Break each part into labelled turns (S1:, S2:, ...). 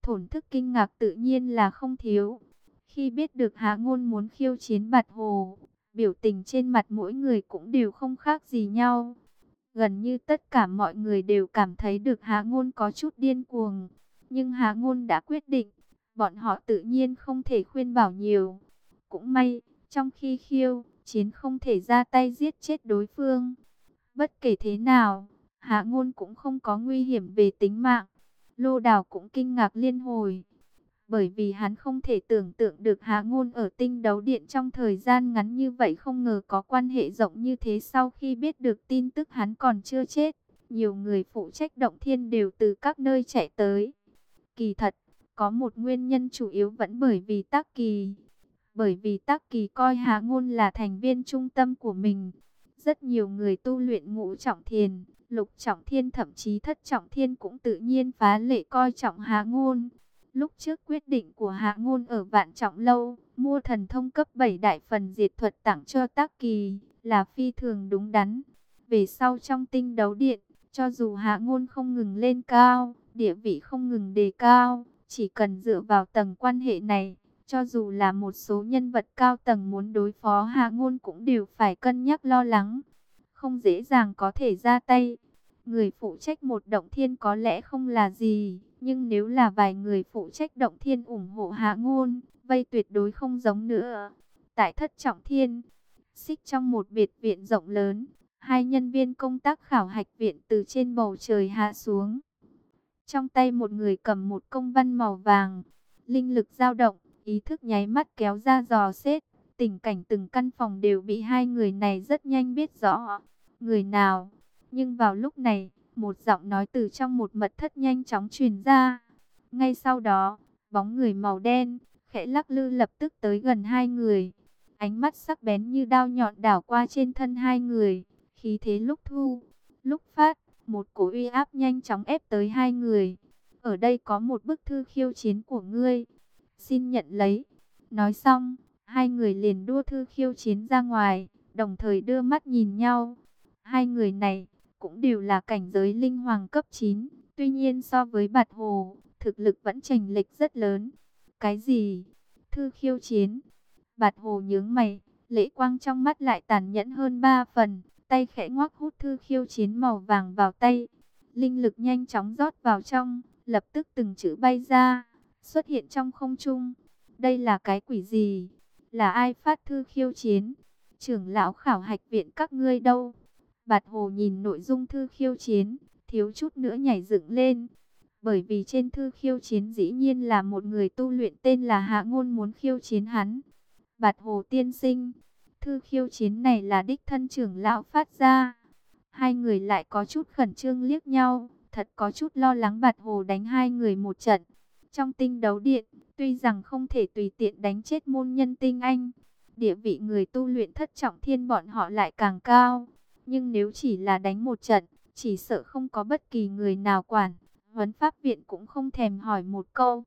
S1: thổn thức kinh ngạc tự nhiên là không thiếu. Khi biết được Hạ Ngôn muốn khiêu chiến Bạch Hồ, biểu tình trên mặt mỗi người cũng đều không khác gì nhau. Gần như tất cả mọi người đều cảm thấy được Hạ Ngôn có chút điên cuồng. Nhưng Hạ Ngôn đã quyết định, bọn họ tự nhiên không thể khuyên bảo nhiều. Cũng may, trong khi khiêu chiến không thể ra tay giết chết đối phương. Bất kể thế nào, Hạ Ngôn cũng không có nguy hiểm về tính mạng. Lô Đào cũng kinh ngạc liên hồi, bởi vì hắn không thể tưởng tượng được Hạ Ngôn ở Tinh Đấu Điện trong thời gian ngắn như vậy, không ngờ có quan hệ rộng như thế. Sau khi biết được tin tức hắn còn chưa chết, nhiều người phụ trách Động Thiên đều từ các nơi chạy tới. Kỳ thật, có một nguyên nhân chủ yếu vẫn bởi vì Tắc Kỳ. Bởi vì Tắc Kỳ coi Hạ Ngôn là thành viên trung tâm của mình. Rất nhiều người tu luyện ngũ trọng thiền, lục trọng thiên, thậm chí thất trọng thiên cũng tự nhiên phá lệ coi trọng Hạ Ngôn. Lúc trước quyết định của Hạ Ngôn ở Vạn Trọng Lâu, mua thần thông cấp 7 đại phần diệt thuật tặng cho Tắc Kỳ, là phi thường đúng đắn. Về sau trong Tinh Đấu Điện, cho dù Hạ Ngôn không ngừng lên cao, địa vị không ngừng đề cao, chỉ cần dựa vào tầng quan hệ này, cho dù là một số nhân vật cao tầng muốn đối phó Hạ Ngôn cũng đều phải cân nhắc lo lắng, không dễ dàng có thể ra tay. Người phụ trách một Động Thiên có lẽ không là gì, nhưng nếu là vài người phụ trách Động Thiên ủng hộ Hạ Ngôn, vây tuyệt đối không giống nữa. Tại Thất Trọng Thiên, xích trong một biệt viện rộng lớn, hai nhân viên công tác khảo hạch viện từ trên bầu trời hạ xuống. Trong tay một người cầm một công văn màu vàng, linh lực dao động, ý thức nháy mắt kéo ra dò xét. Tình cảnh từng căn phòng đều bị hai người này rất nhanh biết rõ người nào. Nhưng vào lúc này, một giọng nói từ trong một mật thất nhanh chóng truyền ra. Ngay sau đó, bóng người màu đen khẽ lắc lư lập tức tới gần hai người. Ánh mắt sắc bén như đao nhọn đảo qua trên thân hai người, khí thế lúc thu, lúc phát, một cỗ uy áp nhanh chóng ép tới hai người. Ở đây có một bức thư khiêu chiến của ngươi, xin nhận lấy. Nói xong, hai người liền đua thư khiêu chiến ra ngoài, đồng thời đưa mắt nhìn nhau. Hai người này cũng đều là cảnh giới linh hoàng cấp 9, tuy nhiên so với Bạch Hồ, thực lực vẫn chênh lệch rất lớn. Cái gì? Thư khiêu chiến? Bạch Hồ nhướng mày, lệ quang trong mắt lại tàn nhẫn hơn 3 phần, tay khẽ ngoắc hút thư khiêu chiến màu vàng vào tay. Linh lực nhanh chóng rót vào trong, lập tức từng chữ bay ra, xuất hiện trong không trung. Đây là cái quỷ gì? Là ai phát thư khiêu chiến? Trưởng lão khảo hạch viện các ngươi đâu? Bạch Hồ nhìn nội dung thư khiêu chiến, thiếu chút nữa nhảy dựng lên. Bởi vì trên thư khiêu chiến dĩ nhiên là một người tu luyện tên là Hạ Ngôn muốn khiêu chiến hắn. Bạch Hồ tiên sinh, thư khiêu chiến này là đích thân trưởng lão phát ra. Hai người lại có chút khẩn trương liếc nhau, thật có chút lo lắng Bạch Hồ đánh hai người một trận. Trong Tinh Đấu Điện, tuy rằng không thể tùy tiện đánh chết môn nhân tinh anh, địa vị người tu luyện thất trọng thiên bọn họ lại càng cao. Nhưng nếu chỉ là đánh một trận, chỉ sợ không có bất kỳ người nào quản, huấn pháp viện cũng không thèm hỏi một câu.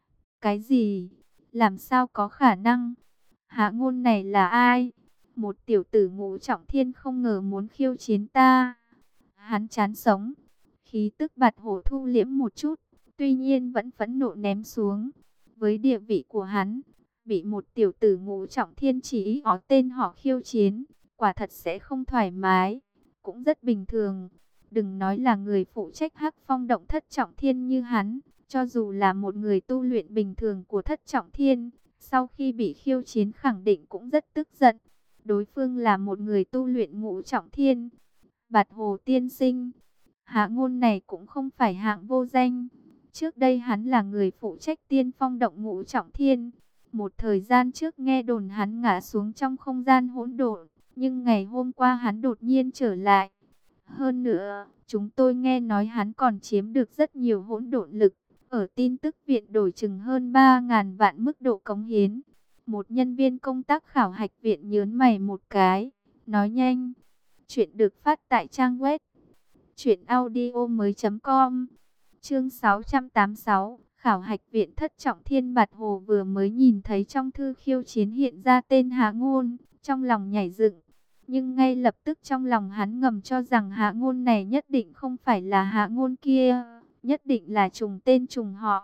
S1: Cái gì? Làm sao có khả năng? Hạ Ngôn này là ai? Một tiểu tử ngũ trọng thiên không ngờ muốn khiêu chiến ta. Hắn chán sống. Khí tức Bạch Hổ thu liễm một chút, tuy nhiên vẫn phẫn nộ ném xuống. Với địa vị của hắn, bị một tiểu tử ngũ trọng thiên chỉ ó tên họ khiêu chiến, quả thật sẽ không thoải mái, cũng rất bình thường. Đừng nói là người phụ trách Hắc Phong động thất trọng thiên như hắn, cho dù là một người tu luyện bình thường của thất trọng thiên, sau khi bị khiêu chiến khẳng định cũng rất tức giận. Đối phương là một người tu luyện ngũ trọng thiên. Bạch Hồ tiên sinh, Hạ Ngôn này cũng không phải hạng vô danh. Trước đây hắn là người phụ trách Tiên Phong động ngũ trọng thiên. Một thời gian trước nghe đồn hắn ngã xuống trong không gian hỗn độn, nhưng ngày hôm qua hắn đột nhiên trở lại. Hơn nữa, chúng tôi nghe nói hắn còn chiếm được rất nhiều hỗn độn lực. Ở tin tức viện đổi chừng hơn 3.000 vạn mức độ cống hiến. Một nhân viên công tác khảo hạch viện nhớn mày một cái, nói nhanh. Chuyện được phát tại trang web truyệnaudiomoi.com. Chương 686, khảo hạch viện thất trọng thiên. Bạch Hồ vừa mới nhìn thấy trong thư khiêu chiến hiện ra tên Hạ Ngôn, trong lòng nhảy dựng. Nhưng ngay lập tức trong lòng hắn ngầm cho rằng Hạ Ngôn này nhất định không phải là Hạ Ngôn kia, nhất định là trùng tên trùng họ.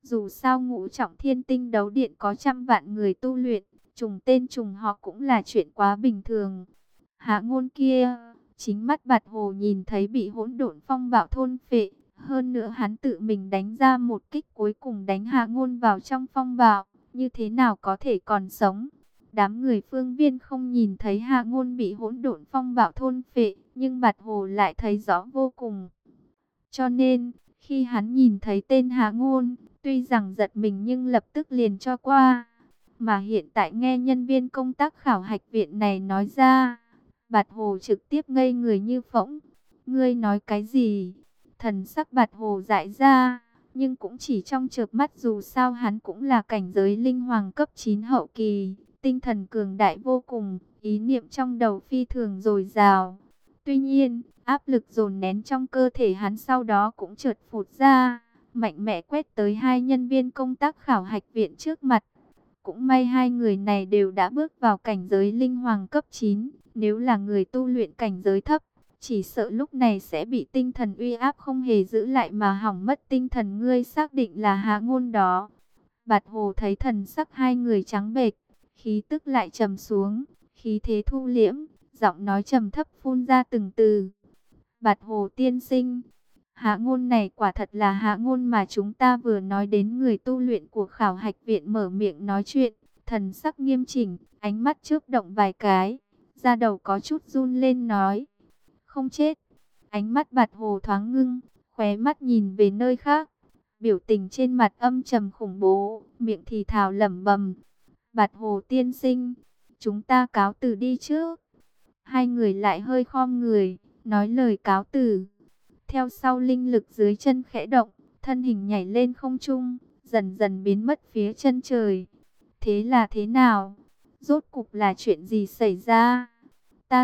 S1: Dù sao ngũ trọng thiên tinh đấu điện có trăm vạn người tu luyện, trùng tên trùng họ cũng là chuyện quá bình thường. Hạ Ngôn kia, chính mắt Bạt Hồ nhìn thấy bị hỗn độn phong bạo thôn phệ, hơn nữa hắn tự mình đánh ra một kích cuối cùng đánh Hạ Ngôn vào trong phong bạo, như thế nào có thể còn sống. Đám người Phương Viên không nhìn thấy Hạ Ngôn bị hỗn độn phong bạo thôn phệ, nhưng Bạt Hồ lại thấy rõ vô cùng. Cho nên, khi hắn nhìn thấy tên Hạ Ngôn, tuy rằng giật mình nhưng lập tức liền cho qua. Mà hiện tại nghe nhân viên công tác khảo hạch viện này nói ra, Bạt Hồ trực tiếp ngây người như phỗng. Ngươi nói cái gì? Thần sắc Bạt Hồ dại ra, nhưng cũng chỉ trong chớp mắt, dù sao hắn cũng là cảnh giới linh hoàng cấp 9 hậu kỳ, tinh thần cường đại vô cùng, ý niệm trong đầu phi thường dồi dào. Tuy nhiên, áp lực dồn nén trong cơ thể hắn sau đó cũng chợt phụt ra, mạnh mẽ quét tới hai nhân viên công tác khảo hạch viện trước mặt. Cũng may hai người này đều đã bước vào cảnh giới linh hoàng cấp 9, nếu là người tu luyện cảnh giới thấp, chỉ sợ lúc này sẽ bị tinh thần uy áp không hề giữ lại mà hỏng mất tinh thần. Ngươi xác định là Hạ Ngôn đó? Bạt Hồ thấy thần sắc hai người trắng bệch, khí tức lại trầm xuống, khí thế thu liễm, giọng nói trầm thấp phun ra từng từ. Bạt Hồ tiên sinh, Hạ Ngôn này quả thật là Hạ Ngôn mà chúng ta vừa nói đến. Người tu luyện của khảo hạch viện mở miệng nói chuyện, thần sắc nghiêm chỉnh, ánh mắt chớp động vài cái, da đầu có chút run lên nói: không chết. Ánh mắt Bạt Hồ thoáng ngưng, khóe mắt nhìn về nơi khác, biểu tình trên mặt âm trầm khủng bố, miệng thì thào lẩm bẩm: Bạt Hồ tiên sinh, chúng ta cáo từ đi trước. Hai người lại hơi khom người, nói lời cáo từ. Theo sau linh lực dưới chân khẽ động, thân hình nhảy lên không trung, dần dần biến mất phía chân trời. Thế là thế nào? Rốt cục là chuyện gì xảy ra? Ta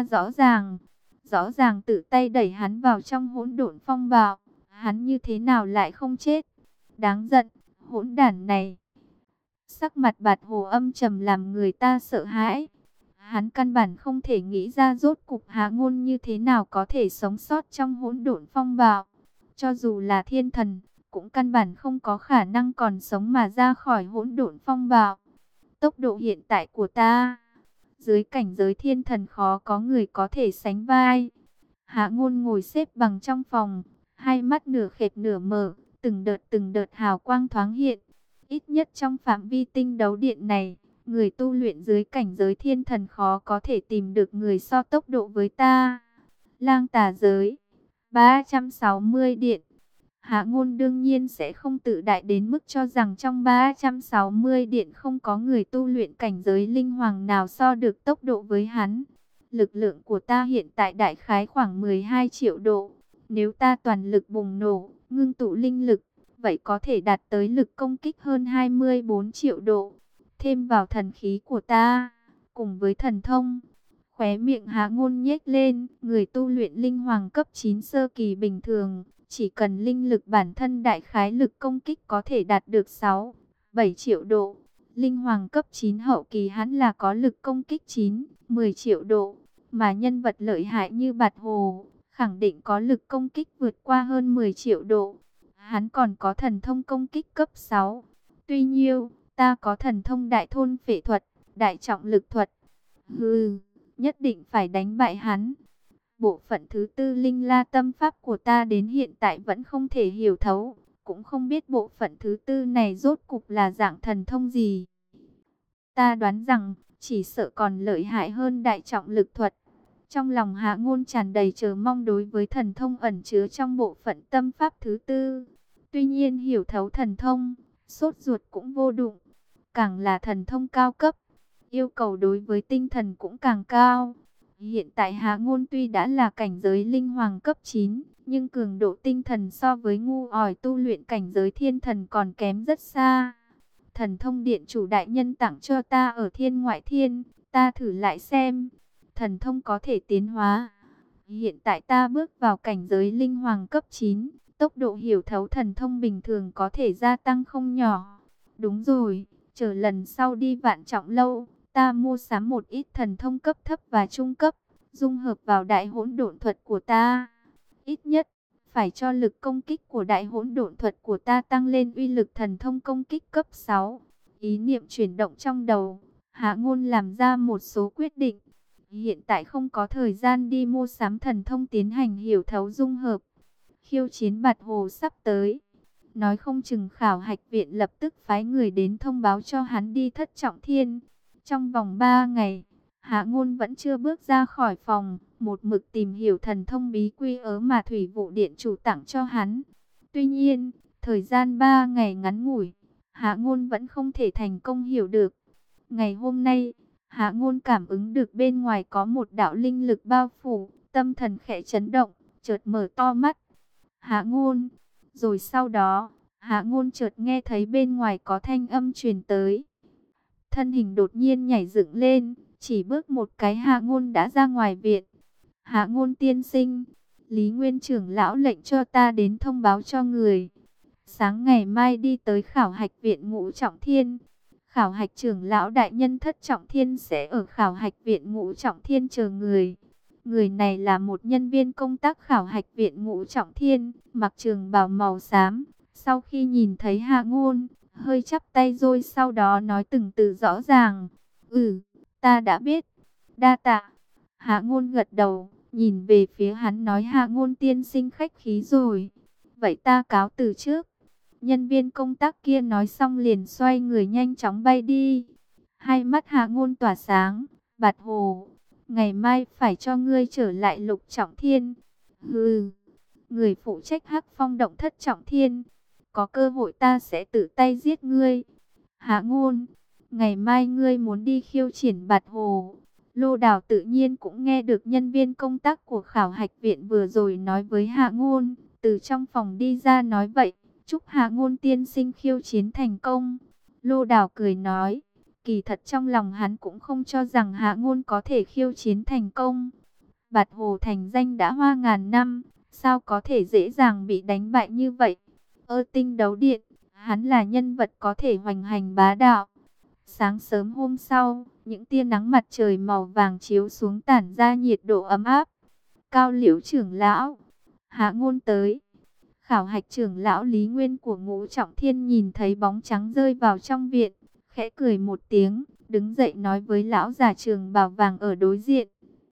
S1: rõ ràng tự tay đẩy hắn vào trong hỗn độn phong bạo, hắn như thế nào lại không chết? Đáng giận, hỗn đản này. Sắc mặt Bạt Hồ âm trầm làm người ta sợ hãi. Hắn căn bản không thể nghĩ ra rốt cục Hạ Ngôn như thế nào có thể sống sót trong hỗn độn phong bạo. Cho dù là thiên thần, cũng căn bản không có khả năng còn sống mà ra khỏi hỗn độn phong bạo. Tốc độ hiện tại của ta, dưới cảnh giới thiên thần khó có người có thể sánh vai. Hạ Ngôn ngồi xếp bằng trong phòng, hai mắt nửa khép nửa mở, từng đợt hào quang thoáng hiện. Ít nhất trong phạm vi tinh đấu điện này, người tu luyện dưới cảnh giới thiên thần khó có thể tìm được người so tốc độ với ta. Lang Tà giới 360 điện. Hạ Ngôn đương nhiên sẽ không tự đại đến mức cho rằng trong 360 điện không có người tu luyện cảnh giới linh hoàng nào so được tốc độ với hắn. Lực lượng của ta hiện tại đại khái khoảng 12 triệu độ. Nếu ta toàn lực bùng nổ, ngưng tụ linh lực, vậy có thể đạt tới lực công kích hơn 24 triệu độ. Thêm vào thần khí của ta, cùng với thần thông. Khóe miệng Hạ Ngôn nhếch lên, người tu luyện linh hoàng cấp 9 sơ kỳ bình thường, chỉ cần linh lực bản thân đại khái lực công kích có thể đạt được 6-7 triệu độ. Linh hoàng cấp 9 hậu kỳ hắn là có lực công kích 9-10 triệu độ. Mà nhân vật lợi hại như Bạt Hồ, khẳng định có lực công kích vượt qua hơn 10 triệu độ. Hắn còn có thần thông công kích cấp 6. Tuy nhiên, ta có thần thông đại thôn phệ thuật, đại trọng lực thuật. Nhất định phải đánh bại hắn. Bộ phận thứ tư linh la tâm pháp của ta đến hiện tại vẫn không thể hiểu thấu, cũng không biết bộ phận thứ tư này rốt cục là dạng thần thông gì. Ta đoán rằng, chỉ sợ còn lợi hại hơn đại trọng lực thuật. Trong lòng Hạ Ngôn tràn đầy chờ mong đối với thần thông ẩn chứa trong bộ phận tâm pháp thứ tư. Tuy nhiên hiểu thấu thần thông, sốt ruột cũng vô dụng. Càng là thần thông cao cấp, yêu cầu đối với tinh thần cũng càng cao. Hiện tại Hạ Ngôn tuy đã là cảnh giới linh hoàng cấp 9, nhưng cường độ tinh thần so với ngu ỏi tu luyện cảnh giới thiên thần còn kém rất xa. Thần thông điện chủ đại nhân tặng cho ta ở thiên ngoại thiên, ta thử lại xem. Thần thông có thể tiến hóa. Hiện tại ta bước vào cảnh giới linh hoàng cấp 9, tốc độ hiểu thấu thần thông bình thường có thể gia tăng không nhỏ. Đúng rồi, chờ lần sau đi Vạn Trọng Lâu, ta mua sắm một ít thần thông cấp thấp và trung cấp, dung hợp vào đại hỗn độn thuật của ta. Ít nhất phải cho lực công kích của đại hỗn độn thuật của ta tăng lên uy lực thần thông công kích cấp 6. Ý niệm chuyển động trong đầu, Hạ Ngôn làm ra một số quyết định. Hiện tại không có thời gian đi mua sắm thần thông tiến hành hiểu thấu dung hợp. Khiêu chiến Bạch Hồ sắp tới. Nói không chừng khảo hạch viện lập tức phái người đến thông báo cho hắn đi Thất Trọng Thiên. Trong vòng 3 ngày, Hạ Ngôn vẫn chưa bước ra khỏi phòng, một mực tìm hiểu thần thông bí quy ớ mà Thủy Vụ Điện chủ tặng cho hắn. Tuy nhiên, thời gian 3 ngày ngắn ngủi, Hạ Ngôn vẫn không thể thành công hiểu được. Ngày hôm nay, Hạ Ngôn cảm ứng được bên ngoài có một đạo linh lực bao phủ, tâm thần khẽ chấn động, chợt mở to mắt. Hạ Ngôn, rồi sau đó, Hạ Ngôn chợt nghe thấy bên ngoài có thanh âm truyền tới. Thân hình đột nhiên nhảy dựng lên, chỉ bước một cái Hạ Ngôn đã ra ngoài viện. Hạ Ngôn tiên sinh, Lý Nguyên trưởng lão lệnh cho ta đến thông báo cho người. Sáng ngày mai đi tới khảo hạch viện Ngũ Trọng Thiên. Khảo hạch trưởng lão đại nhân Thất Trọng Thiên sẽ ở khảo hạch viện Ngũ Trọng Thiên chờ người. Người này là một nhân viên công tác khảo hạch viện Ngũ Trọng Thiên, mặc trường bào màu xám. Sau khi nhìn thấy Hạ Ngôn, hơi chắp tay rồi sau đó nói từng từ rõ ràng. Ta đã biết. Đa tạ. Hạ Ngôn gật đầu, nhìn về phía hắn nói Hạ Ngôn tiên sinh khách khí rồi. Vậy ta cáo từ trước. Nhân viên công tác kia nói xong liền xoay người nhanh chóng bay đi. Hai mắt Hạ Ngôn tỏa sáng. Bạch Hồ, ngày mai phải cho ngươi trở lại Lục Trọng Thiên. Hừ, người phụ trách Hắc Phong động Thất Trọng Thiên. Có cơ hội ta sẽ tự tay giết ngươi. Hạ Ngôn, ngày mai ngươi muốn đi khiêu triển Bạch Hồ. Lô Đào tự nhiên cũng nghe được nhân viên công tác của khảo hạch viện vừa rồi nói với Hạ Ngôn. Từ trong phòng đi ra nói vậy, chúc Hạ Ngôn tiên sinh khiêu chiến thành công. Lô Đào cười nói, kỳ thật trong lòng hắn cũng không cho rằng Hạ Ngôn có thể khiêu chiến thành công. Bạch Hồ thành danh đã hoa ngàn năm, sao có thể dễ dàng bị đánh bại như vậy? Tinh đấu điện, hắn là nhân vật có thể hoành hành bá đạo. Sáng sớm hôm sau, những tia nắng mặt trời màu vàng chiếu xuống tản ra nhiệt độ ấm áp. Cao Liễu trưởng lão, Hạ Ngôn tới. Khảo hạch trưởng lão Lý Nguyên của Ngũ Trọng Thiên nhìn thấy bóng trắng rơi vào trong viện, khẽ cười một tiếng, đứng dậy nói với lão già trường bào vàng ở đối diện.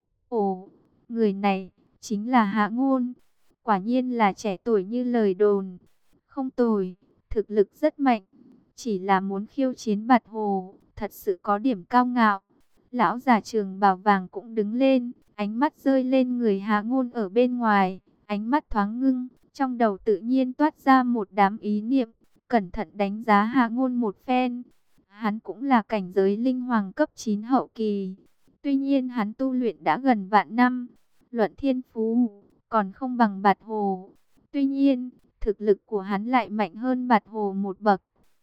S1: Ồ, người này chính là Hạ Ngôn, quả nhiên là trẻ tuổi như lời đồn. Không tồi, thực lực rất mạnh, chỉ là muốn khiêu chiến Bạch Hồ, thật sự có điểm cao ngạo. Lão già trường bào vàng cũng đứng lên, ánh mắt rơi lên người Hạ Ngôn ở bên ngoài, ánh mắt thoáng ngưng, trong đầu tự nhiên toát ra một đám ý niệm, cẩn thận đánh giá Hạ Ngôn một phen. Hắn cũng là cảnh giới linh hoàng cấp 9 hậu kỳ, tuy nhiên hắn tu luyện đã gần vạn năm, luận thiên phú còn không bằng Bạch Hồ. Tuy nhiên, thực lực của hắn lại mạnh hơn Bạch Hồ một bậc.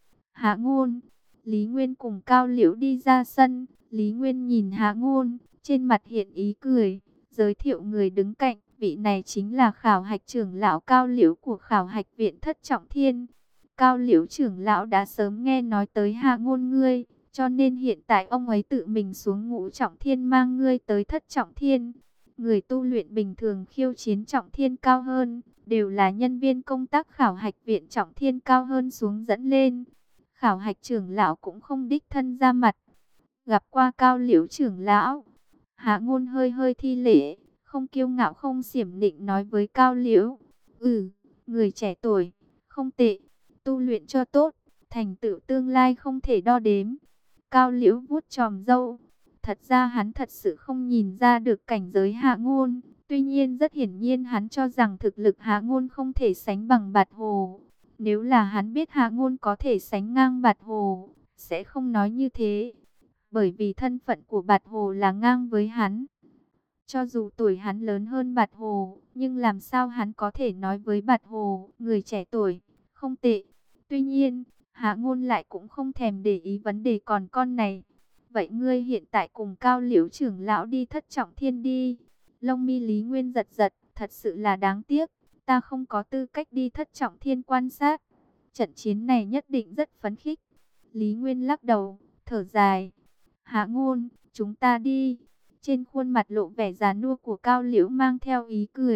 S1: Hạ Ngôn, Lý Nguyên cùng Cao Liễu đi ra sân. Lý Nguyên nhìn Hạ Ngôn, trên mặt hiện ý cười, giới thiệu người đứng cạnh. Vị này chính là khảo hạch trưởng lão Cao Liễu của khảo hạch viện Thất Trọng Thiên. Cao Liễu trưởng lão đã sớm nghe nói tới Hạ Ngôn ngươi, cho nên hiện tại ông ấy tự mình xuống Ngũ Trọng Thiên mang ngươi tới Thất Trọng Thiên. Người tu luyện bình thường khiêu chiến Trọng Thiên cao hơn, đều là nhân viên công tác khảo hạch viện Trọng Thiên cao hơn xuống dẫn lên. Khảo hạch trưởng lão cũng không đích thân ra mặt. Gặp qua Cao Liễu trưởng lão, Hạ Ngôn hơi hơi thi lễ, không kiêu ngạo không xiểm nịnh nói với Cao Liễu. Người trẻ tuổi, không tệ, tu luyện cho tốt, thành tựu tương lai không thể đo đếm. Cao Liễu vuốt chòm râu. Thật ra hắn thật sự không nhìn ra được cảnh giới Hạ Ngôn. Tuy nhiên rất hiển nhiên hắn cho rằng thực lực Hạ Ngôn không thể sánh bằng Bạch Hồ. Nếu là hắn biết Hạ Ngôn có thể sánh ngang Bạch Hồ, sẽ không nói như thế. Bởi vì thân phận của Bạch Hồ là ngang với hắn. Cho dù tuổi hắn lớn hơn Bạch Hồ, nhưng làm sao hắn có thể nói với Bạch Hồ, người trẻ tuổi, không tệ. Tuy nhiên, Hạ Ngôn lại cũng không thèm để ý vấn đề còn con này. Vậy ngươi hiện tại cùng Cao Liễu trưởng lão đi Thất Trọng Thiên đi. Lông mi Lý Nguyên giật giật, thật sự là đáng tiếc. Ta không có tư cách đi Thất Trọng Thiên quan sát. Trận chiến này nhất định rất phấn khích. Lý Nguyên lắc đầu, thở dài. Hạ Ngôn, chúng ta đi. Trên khuôn mặt lộ vẻ già nua của Cao Liễu mang theo ý cười,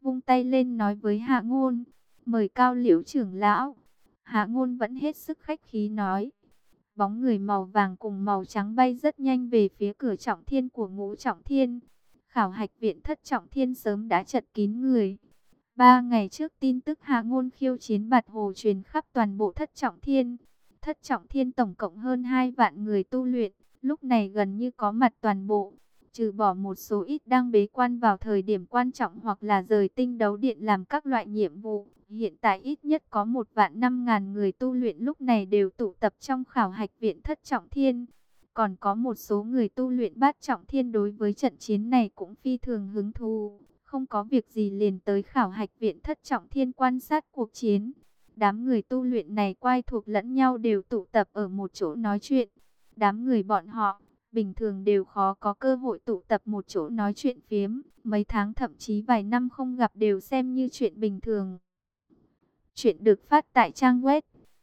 S1: vung tay lên nói với Hạ Ngôn, mời Cao Liễu trưởng lão. Hạ Ngôn vẫn hết sức khách khí nói. Bóng người màu vàng cùng màu trắng bay rất nhanh về phía cửa trọng thiên của Ngũ Trọng Thiên. Khảo hạch viện Thất Trọng Thiên sớm đã chật kín người. 3 ngày trước tin tức Hạ Ngôn khiêu chiến Bạt Hồ truyền khắp toàn bộ Thất Trọng Thiên. Thất Trọng Thiên tổng cộng hơn 2 vạn người tu luyện, lúc này gần như có mặt toàn bộ. Trừ bỏ một số ít đang bế quan vào thời điểm quan trọng hoặc là rời tinh đấu điện làm các loại nhiệm vụ. Hiện tại ít nhất có 1.500.000 người tu luyện lúc này đều tụ tập trong khảo hạch viện Thất Trọng Thiên. Còn có một số người tu luyện Bát Trọng Thiên đối với trận chiến này cũng phi thường hứng thú. Không có việc gì liền tới khảo hạch viện Thất Trọng Thiên quan sát cuộc chiến. Đám người tu luyện này quay thuộc lẫn nhau đều tụ tập ở một chỗ nói chuyện. Đám người bọn họ bình thường đều khó có cơ hội tụ tập một chỗ nói chuyện phiếm. Mấy tháng thậm chí vài năm không gặp đều xem như chuyện bình thường. Chuyện được phát tại trang web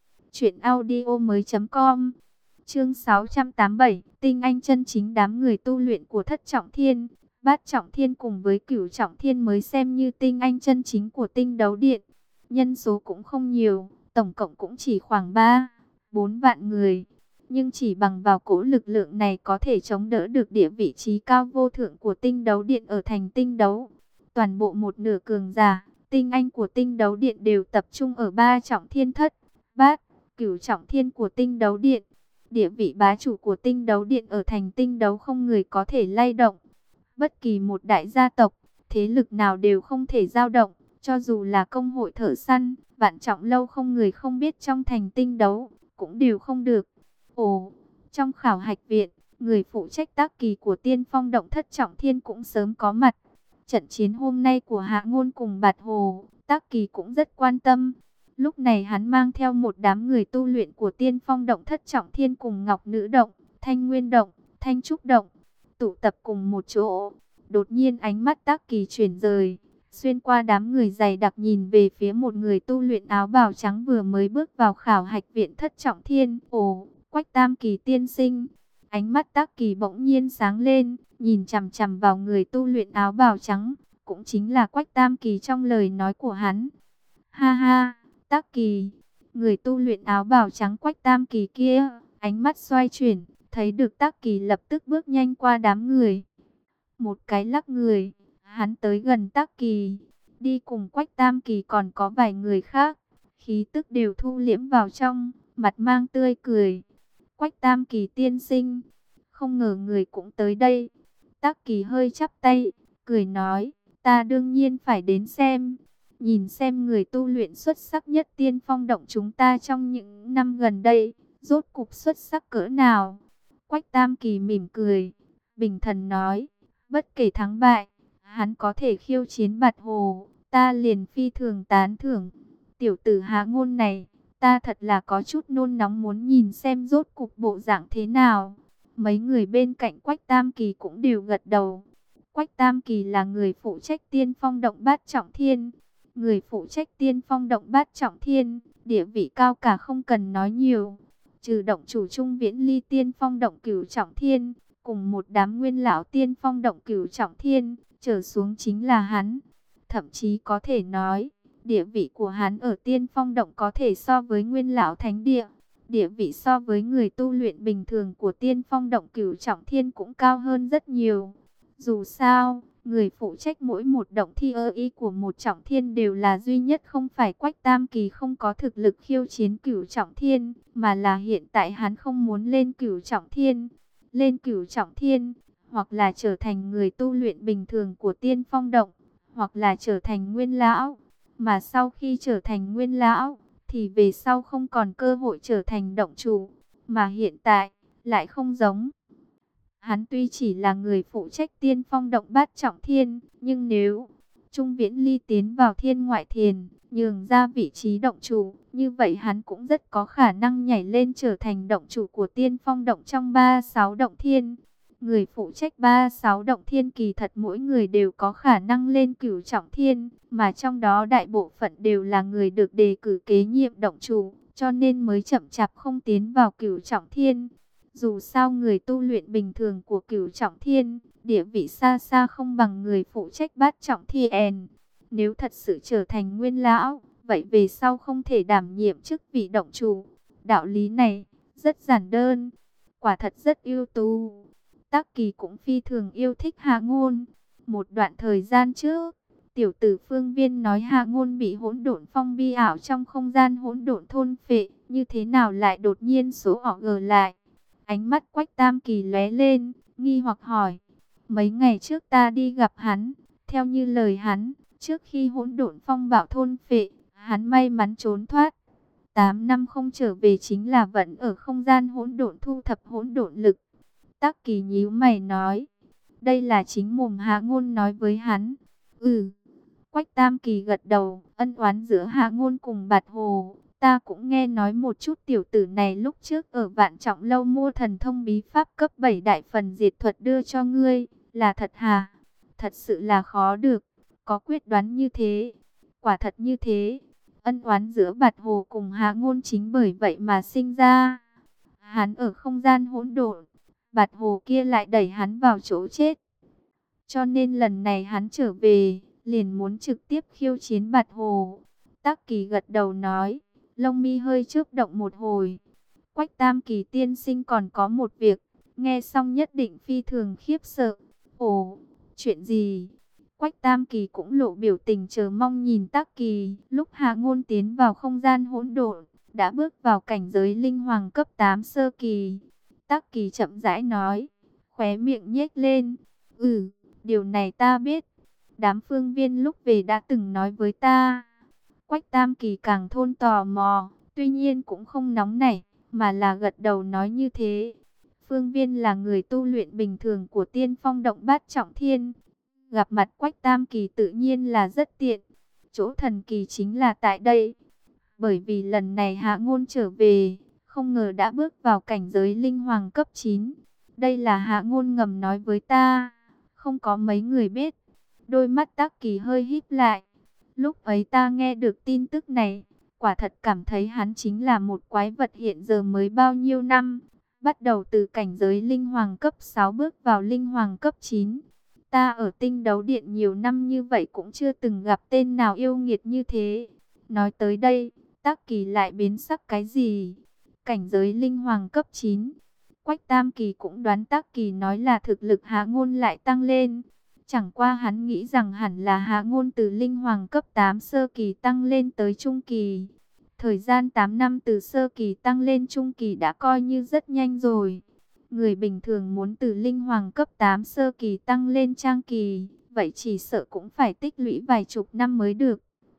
S1: truyệnaudiomoi.com. Chương 687, tinh anh chân chính. Đám người tu luyện của Thất Trọng Thiên, Bát Trọng Thiên cùng với Cửu Trọng Thiên mới xem như tinh anh chân chính của tinh đấu điện. Nhân số cũng không nhiều, tổng cộng cũng chỉ khoảng 3-4 vạn người. Nhưng chỉ bằng vào cỗ lực lượng này có thể chống đỡ được địa vị trí cao vô thượng của tinh đấu điện ở thành tinh đấu. Toàn bộ một nửa cường giả, tinh anh của tinh đấu điện đều tập trung ở 3 trọng thiên thất, bát, Cửu Trọng Thiên của tinh đấu điện. Địa vị bá chủ của tinh đấu điện ở thành tinh đấu không người có thể lay động. Bất kỳ một đại gia tộc, thế lực nào đều không thể dao động. Cho dù là công hội thợ săn, Vạn Trọng lâu không người không biết trong thành tinh đấu, cũng đều không được. Ồ, trong khảo hạch viện, người phụ trách tác kỳ của Tiên Phong Động Thất Trọng Thiên cũng sớm có mặt. Trận chiến hôm nay của Hạ Ngôn cùng Bạt Hồ, tác kỳ cũng rất quan tâm. Lúc này hắn mang theo một đám người tu luyện của Tiên Phong Động Thất Trọng Thiên cùng Ngọc Nữ Động, Thanh Nguyên Động, Thanh Trúc Động, tụ tập cùng một chỗ. Đột nhiên ánh mắt tác kỳ chuyển rời, xuyên qua đám người dày đặc nhìn về phía một người tu luyện áo bào trắng vừa mới bước vào khảo hạch viện Thất Trọng Thiên. Ồ, Quách Tam Kỳ tiên sinh. Ánh mắt tác kỳ bỗng nhiên sáng lên, nhìn chằm chằm vào người tu luyện áo bào trắng, cũng chính là Quách Tam Kỳ trong lời nói của hắn. Ha ha, Tác Kỳ, người tu luyện áo bào trắng Quách Tam Kỳ kia, ánh mắt xoay chuyển, thấy được Tác Kỳ lập tức bước nhanh qua đám người. Một cái lắc người, hắn tới gần Tác Kỳ, đi cùng Quách Tam Kỳ còn có vài người khác, khí tức đều thu liễm vào trong, mặt mang tươi cười. Quách Tam Kỳ tiên sinh, không ngờ người cũng tới đây. Tác Kỳ hơi chắp tay, cười nói, ta đương nhiên phải đến xem. Nhìn xem người tu luyện xuất sắc nhất Tiên Phong Động chúng ta trong những năm gần đây, rốt cục xuất sắc cỡ nào. Quách Tam Kỳ mỉm cười, bình thần nói, bất kể thắng bại, hắn có thể khiêu chiến Bạt Hồ, ta liền phi thường tán thưởng. Tiểu tử Hạ Ngôn này, ta thật là có chút nôn nóng muốn nhìn xem rốt cục bộ dạng thế nào. Mấy người bên cạnh Quách Tam Kỳ cũng đều gật đầu. Quách Tam Kỳ là người phụ trách Tiên Phong Động Bát Trọng Thiên. Người phụ trách Tiên Phong Động Bát Trọng Thiên, địa vị cao cả không cần nói nhiều. Trừ động chủ Trung Viễn Ly Tiên Phong Động Cửu Trọng Thiên, cùng một đám nguyên lão Tiên Phong Động Cửu Trọng Thiên, trở xuống chính là hắn. Thậm chí có thể nói, địa vị của hắn ở Tiên Phong Động có thể so với nguyên lão thánh địa. Địa vị so với người tu luyện bình thường của Tiên Phong Động Cửu Trọng Thiên cũng cao hơn rất nhiều. Dù sao, người phụ trách mỗi một động thi ơ y của một trọng thiên đều là duy nhất, không phải Quách Tam Kỳ không có thực lực khiêu chiến Cửu Trọng Thiên, mà là hiện tại hắn không muốn lên Cửu Trọng Thiên. Lên Cửu Trọng Thiên, hoặc là trở thành người tu luyện bình thường của Tiên Phong Động, hoặc là trở thành nguyên lão. Mà sau khi trở thành nguyên lão, thì về sau không còn cơ hội trở thành động chủ. Mà hiện tại, lại không giống. Hắn tuy chỉ là người phụ trách Tiên Phong Động Bát Trọng Thiên, nhưng nếu Trung Viễn Ly tiến vào Thiên Ngoại Thiền, nhường ra vị trí động chủ, như vậy hắn cũng rất có khả năng nhảy lên trở thành động chủ của Tiên Phong Động trong 36 động thiên. Người phụ trách 36 động thiên kỳ thật mỗi người đều có khả năng lên Cửu Trọng Thiên, mà trong đó đại bộ phận đều là người được đề cử kế nhiệm động chủ, cho nên mới chậm chạp không tiến vào Cửu Trọng Thiên. Dù sao người tu luyện bình thường của Cửu Trọng Thiên, địa vị xa xa không bằng người phụ trách Bát Trọng Thiên. Nếu thật sự trở thành Nguyên lão, vậy về sau không thể đảm nhiệm chức vị động chủ. Đạo lý này rất giản đơn, quả thật rất ưu tú. Tắc Kỳ cũng phi thường yêu thích Hạ Ngôn. Một đoạn thời gian trước, tiểu tử Phương Viên nói Hạ Ngôn bị hỗn độn phong bi ảo trong không gian hỗn độn thôn phệ, như thế nào lại đột nhiên số họ gờ lại. Ánh mắt Quách Tam Kỳ lóe lên, nghi hoặc hỏi: mấy ngày trước ta đi gặp hắn, theo như lời hắn, trước khi hỗn độn phong bạo thôn phệ, hắn may mắn trốn thoát. 8 năm không trở về chính là vẫn ở không gian hỗn độn thu thập hỗn độn lực. Tắc Kỳ nhíu mày nói, đây là chính mồm Hạ Ngôn nói với hắn. Ừ. Quách Tam Kỳ gật đầu, ân oán giữa Hạ Ngôn cùng Bạt Hồ, ta cũng nghe nói một chút. Tiểu tử này lúc trước ở Vạn Trọng Lâu mua thần thông bí pháp cấp 7 đại phần diệt thuật đưa cho ngươi, là thật hả? Thật sự là khó được, có quyết đoán như thế. Quả thật như thế, ân oán giữa Bạt Hồ cùng Hạ Ngôn chính bởi vậy mà sinh ra. Hắn ở không gian hỗn độn, Bạt Hồ kia lại đẩy hắn vào chỗ chết. Cho nên lần này hắn trở về, liền muốn trực tiếp khiêu chiến Bạt Hồ. Tắc Kỳ gật đầu nói, lông mi hơi chớp động một hồi. Quách Tam Kỳ tiên sinh còn có một việc, nghe xong nhất định phi thường khiếp sợ. Ồ, chuyện gì? Quách Tam Kỳ cũng lộ biểu tình chờ mong nhìn Tắc Kỳ. Lúc Hạ Ngôn tiến vào không gian hỗn độn, đã bước vào cảnh giới linh hoàng cấp 8 sơ kỳ. Tắc Kỳ chậm rãi nói, khóe miệng nhếch lên. Điều này ta biết. Đám Phương Viên lúc về đã từng nói với ta. Quách Tam Kỳ càng thôn tò mò, tuy nhiên cũng không nóng nảy, mà là gật đầu nói như thế. Phương Viên là người tu luyện bình thường của Tiên Phong Động Bát Trọng Thiên. Gặp mặt Quách Tam Kỳ tự nhiên là rất tiện. Chỗ thần kỳ chính là tại đây. Bởi vì lần này Hạ Ngôn trở về, không ngờ đã bước vào cảnh giới linh hoàng cấp 9. Đây là Hạ Ngôn ngầm nói với ta, không có mấy người biết. Đôi mắt Tắc Kỳ hơi híp lại. Lúc ấy ta nghe được tin tức này, quả thật cảm thấy hắn chính là một quái vật hiện giờ mới bao nhiêu năm. Bắt đầu từ cảnh giới linh hoàng cấp 6 bước vào linh hoàng cấp 9. Ta ở Tinh Đấu Điện nhiều năm như vậy cũng chưa từng gặp tên nào yêu nghiệt như thế. Nói tới đây, Tắc Kỳ lại biến sắc. Cái gì? Cảnh giới linh hoàng cấp 9. Quách Tam Kỳ cũng đoán Tắc Kỳ nói là thực lực Hạ Ngôn lại tăng lên. Chẳng qua hắn nghĩ rằng hẳn là Hạ Ngôn từ linh hoàng cấp 8 sơ kỳ tăng lên tới trung kỳ. Thời gian 8 năm từ sơ kỳ tăng lên trung kỳ đã coi như rất nhanh rồi. Người bình thường muốn từ linh hoàng cấp 8 sơ kỳ tăng lên trang kỳ, vậy chỉ sợ cũng phải tích lũy vài chục năm mới được.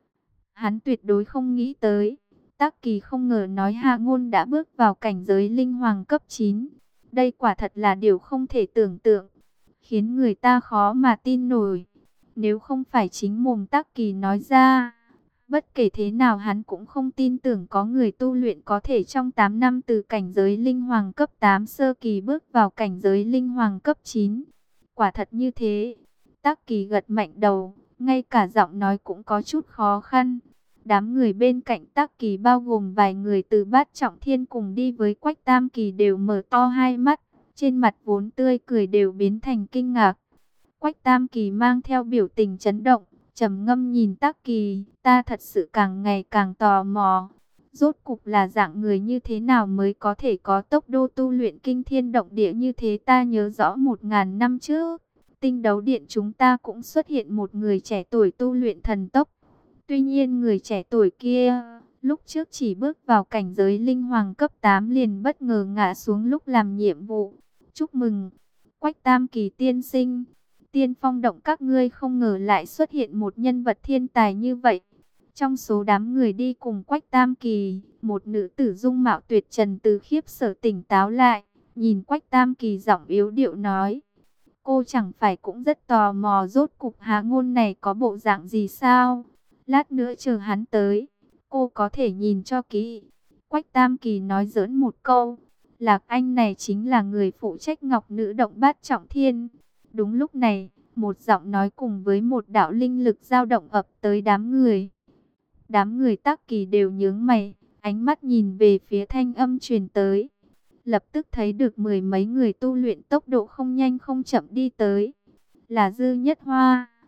S1: Hắn tuyệt đối không nghĩ tới. Tắc Kỳ không ngờ nói Hạ Ngôn đã bước vào cảnh giới linh hoàng cấp 9. Đây quả thật là điều không thể tưởng tượng, khiến người ta khó mà tin nổi. Nếu không phải chính mồm Tắc Kỳ nói ra, bất kể thế nào hắn cũng không tin tưởng có người tu luyện có thể trong 8 năm từ cảnh giới linh hoàng cấp 8 sơ kỳ bước vào cảnh giới linh hoàng cấp 9. Quả thật như thế. Tắc Kỳ gật mạnh đầu, ngay cả giọng nói cũng có chút khó khăn. Đám người bên cạnh Tắc Kỳ bao gồm vài người từ Bát Trọng Thiên cùng đi với Quách Tam Kỳ đều mở to hai mắt, trên mặt vốn tươi cười đều biến thành kinh ngạc. Quách Tam Kỳ mang theo biểu tình chấn động, trầm ngâm nhìn Tắc Kỳ, ta thật sự càng ngày càng tò mò. Rốt cục là dạng người như thế nào mới có thể có tốc độ tu luyện kinh thiên động địa như thế? Ta nhớ rõ 1000 năm trước, Tinh Đấu Điện chúng ta cũng xuất hiện một người trẻ tuổi tu luyện thần tốc. Tuy nhiên người trẻ tuổi kia, lúc trước chỉ bước vào cảnh giới linh hoàng cấp 8 liền bất ngờ ngã xuống lúc làm nhiệm vụ. Chúc mừng, Quách Tam Kỳ tiên sinh. Tiên Phong Động các ngươi không ngờ lại xuất hiện một nhân vật thiên tài như vậy. Trong số đám người đi cùng Quách Tam Kỳ, một nữ tử dung mạo tuyệt trần từ khiếp sợ tỉnh táo lại, nhìn Quách Tam Kỳ giọng yếu điệu nói. Cô chẳng phải cũng rất tò mò rốt cục Hạ Ngôn này có bộ dạng gì sao? Lát nữa chờ hắn tới, cô có thể nhìn cho kỹ. Quách Tam Kỳ nói giỡn một câu. Lạc Anh này chính là người phụ trách Ngọc Nữ Động Bát Trọng Thiên. Đúng lúc này, một giọng nói cùng với một đạo linh lực dao động ập tới đám người. Đám người Tắc Kỳ đều nhướng mày, ánh mắt nhìn về phía thanh âm truyền tới. Lập tức thấy được mười mấy người tu luyện tốc độ không nhanh không chậm đi tới. Là Dư Nhất Hoa.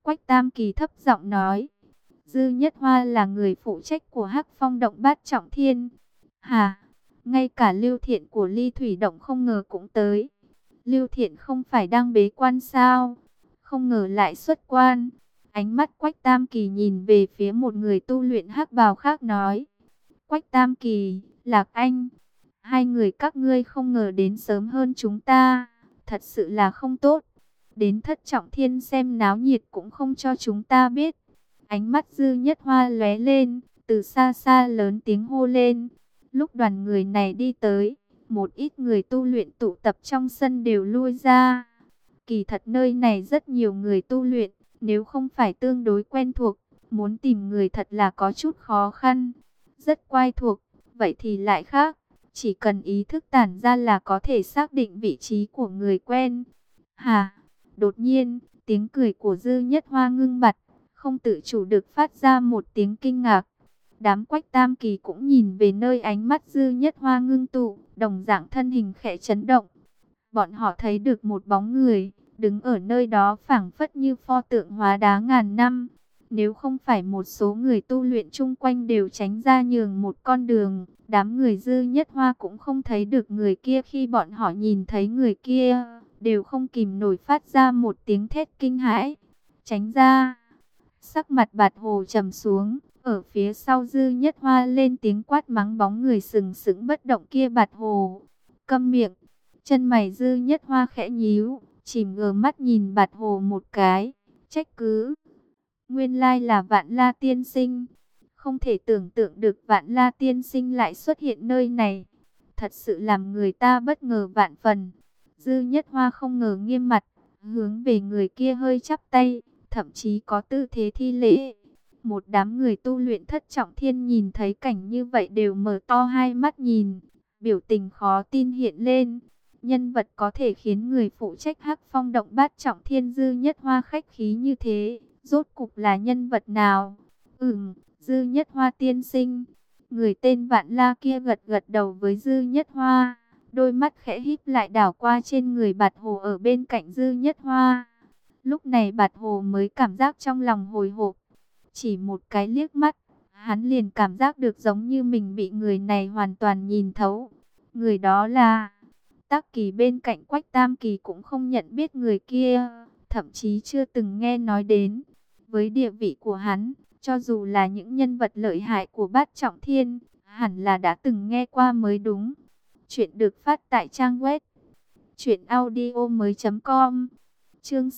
S1: Quách Tam Kỳ thấp giọng nói, Dư Nhất Hoa là người phụ trách của Hắc Phong động Bát Trọng Thiên. Hả? Ngay cả Lưu Thiện của Ly Thủy Động không ngờ cũng tới. Lưu Thiện không phải đang bế quan sao? Không ngờ lại xuất quan. Ánh mắt Quách Tam Kỳ nhìn về phía một người tu luyện hắc bào khác nói. Quách Tam Kỳ, Lạc Anh, hai người các ngươi không ngờ đến sớm hơn chúng ta. Thật sự là không tốt. Đến Thất Trọng Thiên xem náo nhiệt cũng không cho chúng ta biết. Ánh mắt Dư Nhất Hoa lóe lên, từ xa xa lớn tiếng hô lên. Lúc đoàn người này đi tới, một ít người tu luyện tụ tập trong sân đều lui ra. Kỳ thật nơi này rất nhiều người tu luyện, nếu không phải tương đối quen thuộc, muốn tìm người thật là có chút khó khăn. Rất quen thuộc, vậy thì lại khác, chỉ cần ý thức tản ra là có thể xác định vị trí của người quen. Hà, đột nhiên, tiếng cười của Dư Nhất Hoa ngưng bặt, không tự chủ được phát ra một tiếng kinh ngạc. Đám Quách Tam Kỳ cũng nhìn về nơi ánh mắt Dư Nhất Hoa ngưng tụ, đồng dạng thân hình khẽ chấn động. Bọn họ thấy được một bóng người, đứng ở nơi đó phảng phất như pho tượng hóa đá ngàn năm. Nếu không phải một số người tu luyện chung quanh đều tránh ra nhường một con đường, đám người Dư Nhất Hoa cũng không thấy được người kia. Khi bọn họ nhìn thấy người kia, đều không kìm nổi phát ra một tiếng thét kinh hãi. Tránh ra! Sắc mặt Bạt Hồ trầm xuống, ở phía sau Dư Nhất Hoa lên tiếng quát mắng bóng người sừng sững bất động kia. Bạt Hồ, câm miệng! Chân mày Dư Nhất Hoa khẽ nhíu, chìm ngờ mắt nhìn Bạt Hồ một cái, trách cứ. Nguyên lai là Vạn La tiên sinh. Không thể tưởng tượng được Vạn La tiên sinh lại xuất hiện nơi này. Thật sự làm người ta bất ngờ vạn phần. Dư Nhất Hoa không ngờ nghiêm mặt, hướng về người kia hơi chắp tay, thậm chí có tư thế thi lễ. Một đám người tu luyện Thất Trọng Thiên nhìn thấy cảnh như vậy đều mở to hai mắt nhìn, biểu tình khó tin hiện lên. Nhân vật có thể khiến người phụ trách Hắc Phong động Bát Trọng Thiên Dư Nhất Hoa khách khí như thế, rốt cục là nhân vật nào? Dư Nhất Hoa tiên sinh. Người tên Vạn La kia gật gật đầu với Dư Nhất Hoa, đôi mắt khẽ híp lại đảo qua trên người Bạt Hồ ở bên cạnh Dư Nhất Hoa. Lúc này Bạt Hồ mới cảm giác trong lòng hồi hộp. Chỉ một cái liếc mắt, hắn liền cảm giác được giống như mình bị người này hoàn toàn nhìn thấu. Người đó là Tắc Kỳ. Bên cạnh Quách Tam Kỳ cũng không nhận biết người kia, thậm chí chưa từng nghe nói đến. Với địa vị của hắn, cho dù là những nhân vật lợi hại của Bát Trọng Thiên, hẳn là đã từng nghe qua mới đúng. Chuyện được phát tại trang web truyệnaudiomoi.com. Chương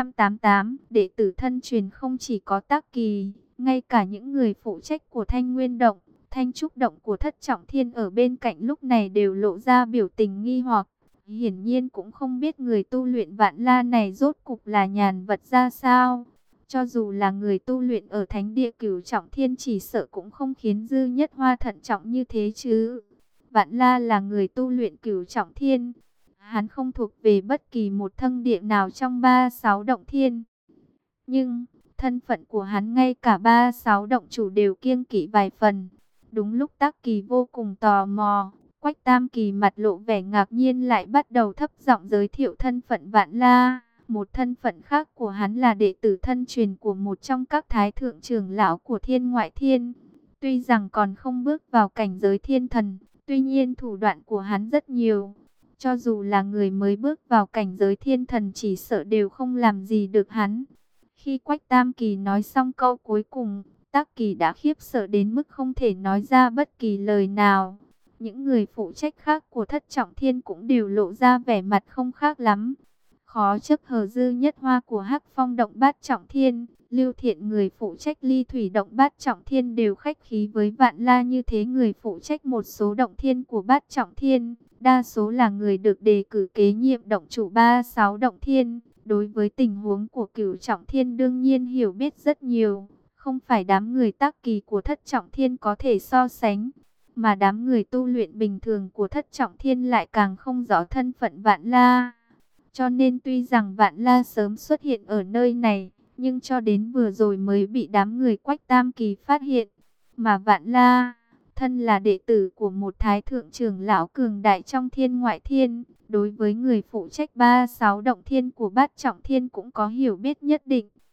S1: 688, đệ tử thân truyền không chỉ có Tắc Kỳ, ngay cả những người phụ trách của Thanh Nguyên Động, Thanh Trúc Động của Thất Trọng Thiên ở bên cạnh lúc này đều lộ ra biểu tình nghi hoặc. Hiển nhiên cũng không biết người tu luyện Vạn La này rốt cục là nhàn vật ra sao. Cho dù là người tu luyện ở Thánh Địa Cửu Trọng Thiên chỉ sợ cũng không khiến Dư Nhất Hoa thận trọng như thế chứ. Vạn La là người tu luyện Cửu Trọng Thiên. Hắn không thuộc về bất kỳ một thân địa nào trong 36 động thiên. Nhưng, thân phận của hắn ngay cả 36 động chủ đều kiêng kỵ vài phần. Đúng lúc Tắc Kỳ vô cùng tò mò, Quách Tam Kỳ mặt lộ vẻ ngạc nhiên lại bắt đầu thấp giọng giới thiệu thân phận Vạn La. Một thân phận khác của hắn là đệ tử thân truyền của một trong các thái thượng trưởng lão của Thiên Ngoại Thiên. Tuy rằng còn không bước vào cảnh giới thiên thần, tuy nhiên thủ đoạn của hắn rất nhiều. Cho dù là người mới bước vào cảnh giới thiên thần chỉ sợ đều không làm gì được hắn. Khi Quách Tam Kỳ nói xong câu cuối cùng, Tắc Kỳ đã khiếp sợ đến mức không thể nói ra bất kỳ lời nào. Những người phụ trách khác của Thất Trọng Thiên cũng đều lộ ra vẻ mặt không khác lắm. Khó chấp hờ Dư Nhất Hoa của Hắc Phong động Bát Trọng Thiên, Lưu Thiện người phụ trách Ly Thủy động Bát Trọng Thiên đều khách khí với Vạn La như thế. Người phụ trách một số động thiên của Bát Trọng Thiên, đa số là người được đề cử kế nhiệm động chủ 36 động thiên. Đối với tình huống của Cửu Trọng Thiên đương nhiên hiểu biết rất nhiều, không phải đám người Tắc Kỳ của Thất Trọng Thiên có thể so sánh. Mà đám người tu luyện bình thường của Thất Trọng Thiên lại càng không rõ thân phận Vạn La. Cho nên tuy rằng Vạn La sớm xuất hiện ở nơi này, nhưng cho đến vừa rồi mới bị đám người Quách Tam Kỳ phát hiện. Mà Vạn La, thân là đệ tử của một thái thượng trưởng lão cường đại trong Thiên Ngoại Thiên, đối với người phụ trách 36 động thiên của Bát Trọng Thiên cũng có hiểu biết nhất định.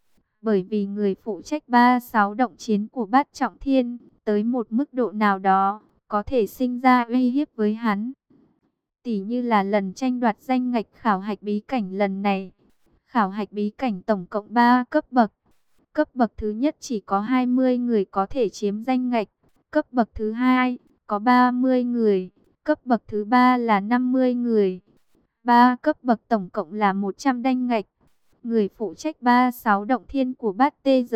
S1: Bởi vì người phụ trách 36 động chiến của Bát Trọng Thiên, tới một mức độ nào đó, có thể sinh ra uy hiếp với hắn. Tỉ như là lần tranh đoạt danh ngạch khảo hạch bí cảnh lần này. Khảo hạch bí cảnh tổng cộng 3 cấp bậc. Cấp bậc thứ nhất chỉ có 20 người có thể chiếm danh ngạch. Cấp bậc thứ hai có 30 người. Cấp bậc thứ ba là 50 người. 3 cấp bậc tổng cộng là 100 danh ngạch. Người phụ trách 36 động thiên của bát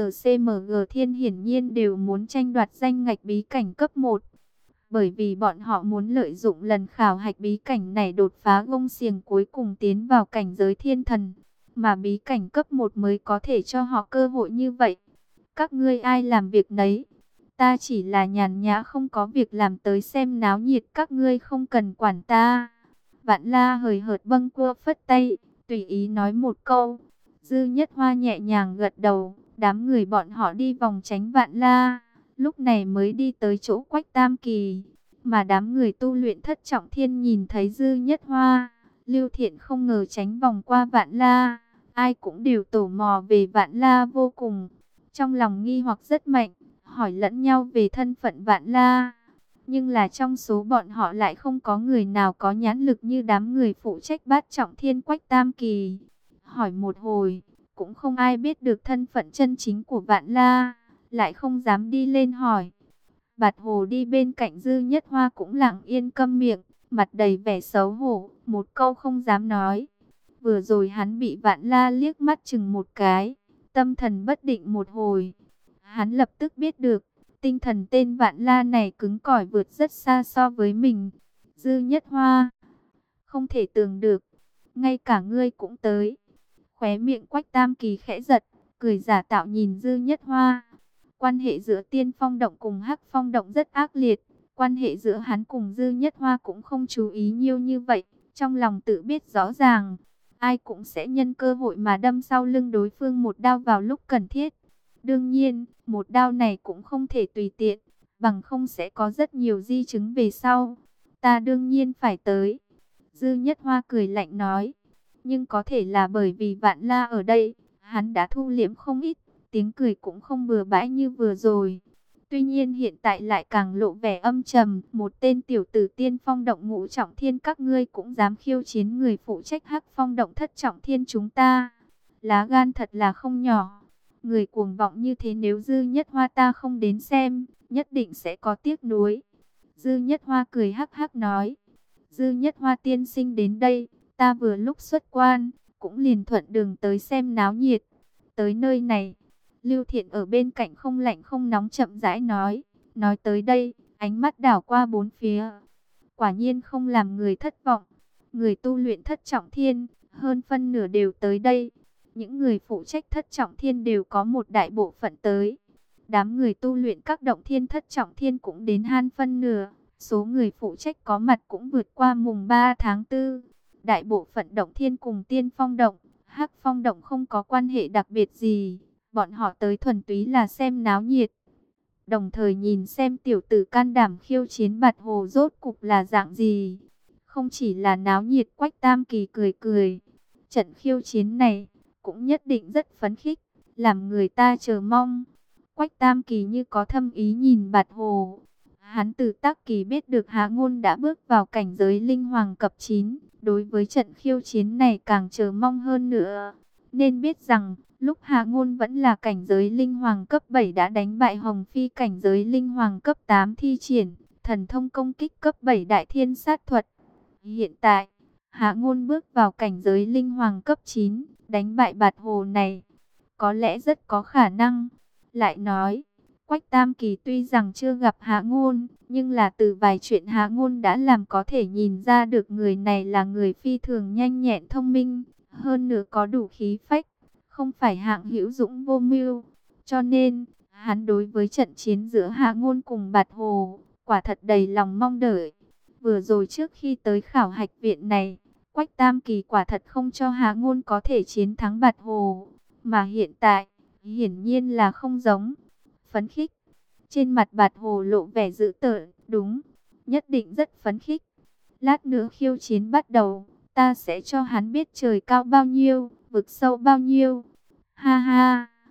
S1: TGCMG Thiên hiển nhiên đều muốn tranh đoạt danh ngạch bí cảnh cấp 1. Bởi vì bọn họ muốn lợi dụng lần khảo hạch bí cảnh này đột phá gông xiềng cuối cùng tiến vào cảnh giới thiên thần. Mà bí cảnh cấp 1 mới có thể cho họ cơ hội như vậy. Các ngươi ai làm việc nấy. Ta chỉ là nhàn nhã không có việc làm tới xem náo nhiệt, các ngươi không cần quản ta. Vạn La hời hợt bâng quơ phất tay, tùy ý nói một câu. Dư Nhất Hoa nhẹ nhàng gật đầu, đám người bọn họ đi vòng tránh Vạn La, lúc này mới đi tới chỗ Quách Tam Kỳ. Mà đám người tu luyện Thất Trọng Thiên nhìn thấy Dư Nhất Hoa, Lưu Thiện không ngờ tránh vòng qua Vạn La, ai cũng đều tò mò về Vạn La vô cùng. Trong lòng nghi hoặc rất mạnh, hỏi lẫn nhau về thân phận Vạn La. Nhưng là trong số bọn họ lại không có người nào có nhãn lực như đám người phụ trách Bát Trọng Thiên Quách Tam Kỳ. Hỏi một hồi, cũng không ai biết được thân phận chân chính của Vạn La, lại không dám đi lên hỏi. Bạt Hồ đi bên cạnh Dư Nhất Hoa cũng lặng yên câm miệng, mặt đầy vẻ xấu hổ, một câu không dám nói. Vừa rồi hắn bị Vạn La liếc mắt chừng một cái, tâm thần bất định một hồi. Hắn lập tức biết được, tinh thần tên Vạn La này cứng cỏi vượt rất xa so với mình. Dư Nhất Hoa, không thể tưởng được, ngay cả ngươi cũng tới. Khóe miệng Quách Tam Kỳ khẽ giật, cười giả tạo nhìn Dư Nhất Hoa. Quan hệ giữa Tiên Phong Động cùng Hắc Phong Động rất ác liệt. Quan hệ giữa hắn cùng Dư Nhất Hoa cũng không chú ý nhiều như vậy. Trong lòng tự biết rõ ràng, ai cũng sẽ nhân cơ hội mà đâm sau lưng đối phương một đao vào lúc cần thiết. Đương nhiên, một đao này cũng không thể tùy tiện, bằng không sẽ có rất nhiều di chứng về sau. Ta đương nhiên phải tới. Dư Nhất Hoa cười lạnh nói. Nhưng có thể là bởi vì Vạn La ở đây, hắn đã thu liễm không ít, tiếng cười cũng không bừa bãi như vừa rồi. Tuy nhiên hiện tại lại càng lộ vẻ âm trầm, một tên tiểu tử Tiên Phong Động Ngũ Trọng Thiên các ngươi cũng dám khiêu chiến người phụ trách Hắc Phong Động Thất Trọng Thiên chúng ta. Lá gan thật là không nhỏ. Người cuồng vọng như thế nếu Dư Nhất Hoa ta không đến xem, nhất định sẽ có tiếc nuối. Dư Nhất Hoa cười hắc hắc nói. Dư Nhất Hoa tiên sinh đến đây, ta vừa lúc xuất quan, cũng liền thuận đường tới xem náo nhiệt. Tới nơi này, Lưu Thiện ở bên cạnh không lạnh không nóng chậm rãi nói. Nói tới đây, ánh mắt đảo qua bốn phía. Quả nhiên không làm người thất vọng. Người tu luyện Thất Trọng Thiên, hơn phân nửa đều tới đây. Những người phụ trách Thất Trọng Thiên đều có một đại bộ phận tới. Đám người tu luyện các động thiên Thất Trọng Thiên cũng đến hơn phân nửa. Số người phụ trách có mặt cũng vượt qua mùng 3 tháng 4. Đại bộ phận động thiên cùng Tiên Phong Động, Hắc Phong Động không có quan hệ đặc biệt gì. Bọn họ tới thuần túy là xem náo nhiệt. Đồng thời nhìn xem tiểu tử can đảm khiêu chiến Bạt Hồ rốt cục là dạng gì. Không chỉ là náo nhiệt, Quách Tam Kỳ cười cười. Trận khiêu chiến này cũng nhất định rất phấn khích, làm người ta chờ mong. Quách Tam Kỳ như có thâm ý nhìn Bạt Hồ. Hắn từ Tác Kỳ biết được Hạ Ngôn đã bước vào cảnh giới linh hoàng cấp 9. Đối với trận khiêu chiến này càng chờ mong hơn nữa. Nên biết rằng, lúc Hạ Ngôn vẫn là cảnh giới linh hoàng cấp 7 đã đánh bại Hồng Phi cảnh giới linh hoàng cấp 8 thi triển thần thông công kích cấp 7 đại thiên sát thuật. Hiện tại, Hạ Ngôn bước vào cảnh giới linh hoàng cấp 9, đánh bại Bạt Hồ này, có lẽ rất có khả năng. Lại nói, Quách Tam Kỳ tuy rằng chưa gặp Hạ Ngôn, nhưng là từ vài chuyện Hạ Ngôn đã làm có thể nhìn ra được người này là người phi thường nhanh nhẹn thông minh, hơn nữa có đủ khí phách, không phải hạng hữu dũng vô mưu. Cho nên, hắn đối với trận chiến giữa Hạ Ngôn cùng Bạt Hồ, quả thật đầy lòng mong đợi. Vừa rồi trước khi tới khảo hạch viện này, Quách Tam Kỳ quả thật không cho Hạ Ngôn có thể chiến thắng Bạt Hồ, mà hiện tại, hiển nhiên là không giống. Phấn khích. Trên mặt Bạt Hồ lộ vẻ dữ tợn, đúng, nhất định rất phấn khích. Lát nữa khiêu chiến bắt đầu, ta sẽ cho hắn biết trời cao bao nhiêu, vực sâu bao nhiêu. Ha ha.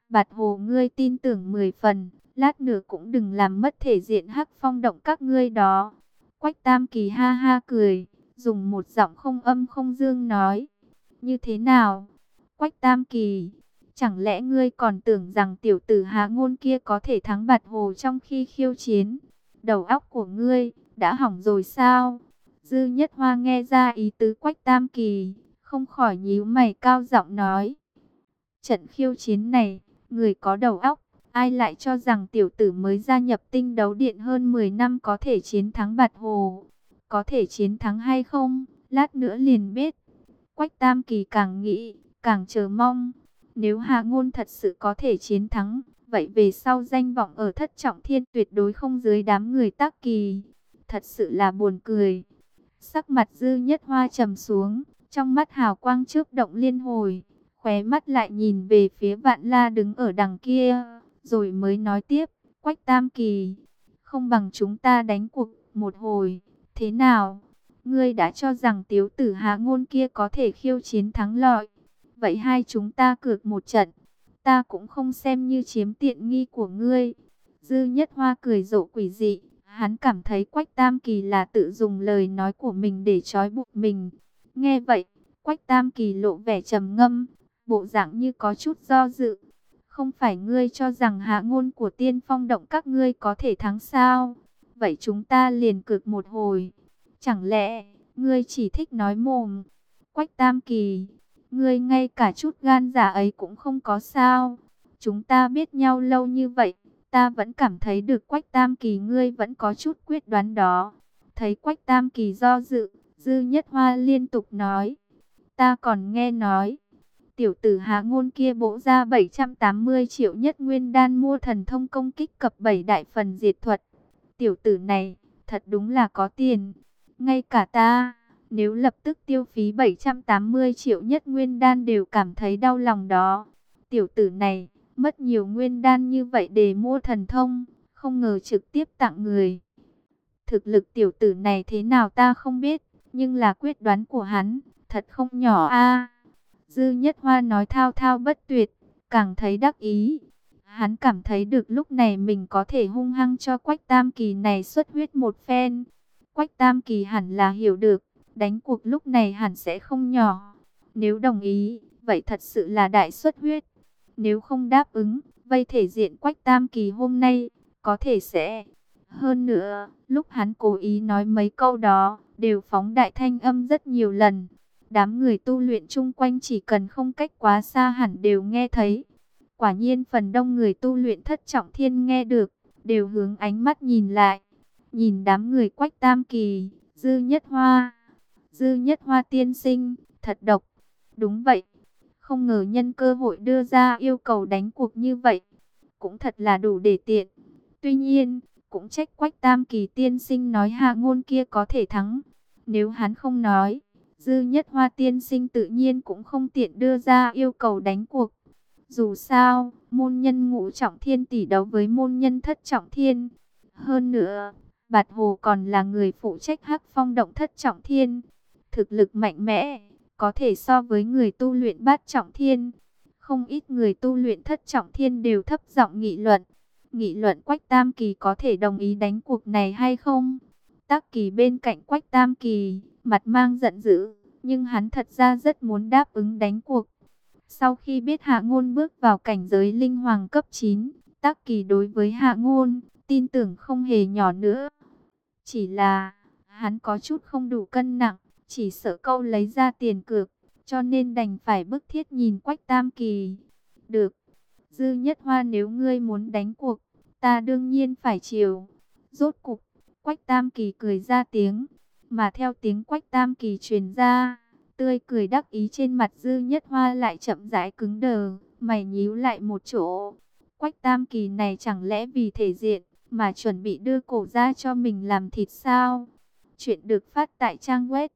S1: Bạt Hồ ngươi tin tưởng 10 phần, lát nữa cũng đừng làm mất thể diện Hắc Phong động các ngươi đó. Quách Tam Kỳ ha ha cười, dùng một giọng không âm không dương nói. Như thế nào? Quách Tam Kỳ, chẳng lẽ ngươi còn tưởng rằng tiểu tử Hạ Ngôn kia có thể thắng Bạt Hồ trong khi khiêu chiến? Đầu óc của ngươi đã hỏng rồi sao? Dư Nhất Hoa nghe ra ý tứ Quách Tam Kỳ, không khỏi nhíu mày cao giọng nói. Trận khiêu chiến này, người có đầu óc, ai lại cho rằng tiểu tử mới gia nhập Tinh Đấu Điện hơn 10 năm có thể chiến thắng Bạt Hồ? Có thể chiến thắng hay không, lát nữa liền biết. Quách Tam Kỳ càng nghĩ, càng chờ mong. Nếu Hạ Ngôn thật sự có thể chiến thắng, vậy về sau danh vọng ở Thất Trọng Thiên tuyệt đối không dưới đám người Tác Kỳ. Thật sự là buồn cười. Sắc mặt Dư Nhất Hoa trầm xuống, trong mắt hào quang chớp động liên hồi, khóe mắt lại nhìn về phía Vạn La đứng ở đằng kia, rồi mới nói tiếp, Quách Tam Kỳ, không bằng chúng ta đánh cuộc một hồi, thế nào? Ngươi đã cho rằng tiểu tử Hạ Ngôn kia có thể khiêu chiến thắng lợi, vậy hai chúng ta cược một trận, ta cũng không xem như chiếm tiện nghi của ngươi. Dư Nhất Hoa cười rộ quỷ dị. Hắn cảm thấy Quách Tam Kỳ là tự dùng lời nói của mình để trói buộc mình. Nghe vậy, Quách Tam Kỳ lộ vẻ trầm ngâm, bộ dạng như có chút do dự. Không phải ngươi cho rằng Hạ Ngôn của Tiên Phong động các ngươi có thể thắng sao? Vậy chúng ta liền cược một hồi. Chẳng lẽ ngươi chỉ thích nói mồm? Quách Tam Kỳ, ngươi ngay cả chút gan dạ ấy cũng không có sao? Chúng ta biết nhau lâu như vậy, ta vẫn cảm thấy được Quách Tam Kỳ ngươi vẫn có chút quyết đoán đó. Thấy Quách Tam Kỳ do dự, Dư Nhất Hoa liên tục nói. Ta còn nghe nói, tiểu tử Hạ Ngôn kia bổ ra 780 triệu nhất nguyên đan mua thần thông công kích cập 7 đại phần diệt thuật. Tiểu tử này, thật đúng là có tiền. Ngay cả ta, nếu lập tức tiêu phí 780 triệu nhất nguyên đan đều cảm thấy đau lòng đó. Tiểu tử này mất nhiều nguyên đan như vậy để mua thần thông, không ngờ trực tiếp tặng người. Thực lực tiểu tử này thế nào ta không biết, nhưng là quyết đoán của hắn, thật không nhỏ a. Dư Nhất Hoa nói thao thao bất tuyệt, càng thấy đắc ý. Hắn cảm thấy được lúc này mình có thể hung hăng cho Quách Tam Kỳ này xuất huyết một phen. Quách Tam Kỳ hẳn là hiểu được, đánh cuộc lúc này hẳn sẽ không nhỏ. Nếu đồng ý, vậy thật sự là đại xuất huyết. Nếu không đáp ứng, vây thể diện Quách Tam Kỳ hôm nay, có thể sẽ. Hơn nữa, lúc hắn cố ý nói mấy câu đó, đều phóng đại thanh âm rất nhiều lần. Đám người tu luyện chung quanh chỉ cần không cách quá xa hẳn đều nghe thấy. Quả nhiên phần đông người tu luyện Thất Trọng Thiên nghe được, đều hướng ánh mắt nhìn lại. Nhìn đám người Quách Tam Kỳ, Dư Nhất Hoa. Dư Nhất Hoa tiên sinh, thật độc. Đúng vậy. Không ngờ nhân cơ hội đưa ra yêu cầu đánh cuộc như vậy, cũng thật là đủ để tiện. Tuy nhiên, cũng trách Quách Tam Kỳ tiên sinh nói Hạ Ngôn kia có thể thắng. Nếu hắn không nói, Dư Nhất Hoa tiên sinh tự nhiên cũng không tiện đưa ra yêu cầu đánh cuộc. Dù sao, môn nhân Ngũ Trọng Thiên tỷ đấu với môn nhân Thất Trọng Thiên. Hơn nữa, Bạt Hồ còn là người phụ trách Hắc Phong động Thất Trọng Thiên. Thực lực mạnh mẽ, có thể so với người tu luyện Bát Trọng Thiên. Không ít người tu luyện Thất Trọng Thiên đều thấp giọng nghị luận. Nghị luận Quách Tam Kỳ có thể đồng ý đánh cuộc này hay không. Tác Kỳ bên cạnh Quách Tam Kỳ, mặt mang giận dữ, nhưng hắn thật ra rất muốn đáp ứng đánh cuộc. Sau khi biết Hạ Ngôn bước vào cảnh giới linh hoàng cấp 9, Tác Kỳ đối với Hạ Ngôn, tin tưởng không hề nhỏ nữa. Chỉ là, hắn có chút không đủ cân nặng, chỉ sợ câu lấy ra tiền cược, cho nên đành phải bức thiết nhìn Quách Tam Kỳ. Được, Dư Nhất Hoa nếu ngươi muốn đánh cuộc, ta đương nhiên phải chiều. Rốt cục, Quách Tam Kỳ cười ra tiếng, mà theo tiếng Quách Tam Kỳ truyền ra, tươi cười đắc ý trên mặt Dư Nhất Hoa lại chậm rãi cứng đờ, mày nhíu lại một chỗ. Quách Tam Kỳ này chẳng lẽ vì thể diện mà chuẩn bị đưa cổ ra cho mình làm thịt sao? Chuyện được phát tại trang web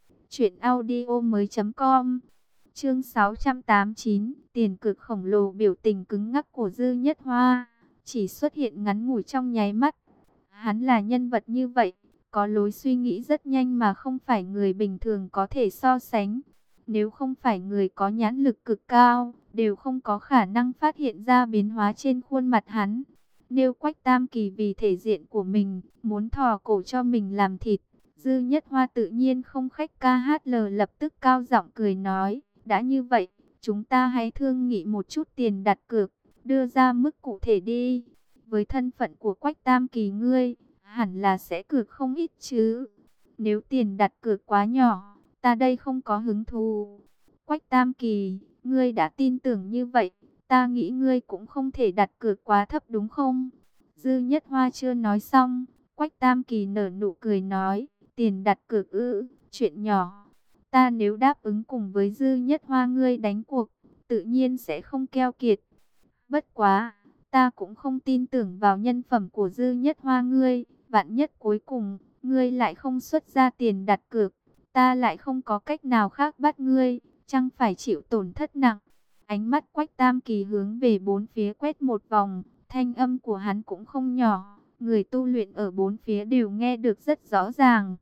S1: truyệnaudiomoi.com. Chương 689, tiền cược khổng lồ. Biểu tình cứng ngắc của Dư Nhất Hoa chỉ xuất hiện ngắn ngủi trong nháy mắt. Hắn là nhân vật như vậy, có lối suy nghĩ rất nhanh mà không phải người bình thường có thể so sánh. Nếu không phải người có nhãn lực cực cao, đều không có khả năng phát hiện ra biến hóa trên khuôn mặt hắn. Nếu Quách Tam Kỳ vì thể diện của mình, muốn thò cổ cho mình làm thịt, Dư Nhất Hoa tự nhiên không khách ca hát lờ, lập tức cao giọng cười nói, đã như vậy, chúng ta hãy thương nghị một chút tiền đặt cược, đưa ra mức cụ thể đi. Với thân phận của Quách Tam Kỳ ngươi, hẳn là sẽ cược không ít chứ. Nếu tiền đặt cược quá nhỏ, ta đây không có hứng thú. Quách Tam Kỳ, ngươi đã tin tưởng như vậy, ta nghĩ ngươi cũng không thể đặt cược quá thấp đúng không? Dư Nhất Hoa chưa nói xong, Quách Tam Kỳ nở nụ cười nói, tiền đặt cược ư, chuyện nhỏ. Ta nếu đáp ứng cùng với Dư Nhất Hoa ngươi đánh cuộc, tự nhiên sẽ không keo kiệt. Bất quá, ta cũng không tin tưởng vào nhân phẩm của Dư Nhất Hoa ngươi, vạn nhất cuối cùng, ngươi lại không xuất ra tiền đặt cược, ta lại không có cách nào khác bắt ngươi, chẳng phải chịu tổn thất nặng. Ánh mắt Quách Tam Kỳ hướng về bốn phía quét một vòng, thanh âm của hắn cũng không nhỏ, người tu luyện ở bốn phía đều nghe được rất rõ ràng.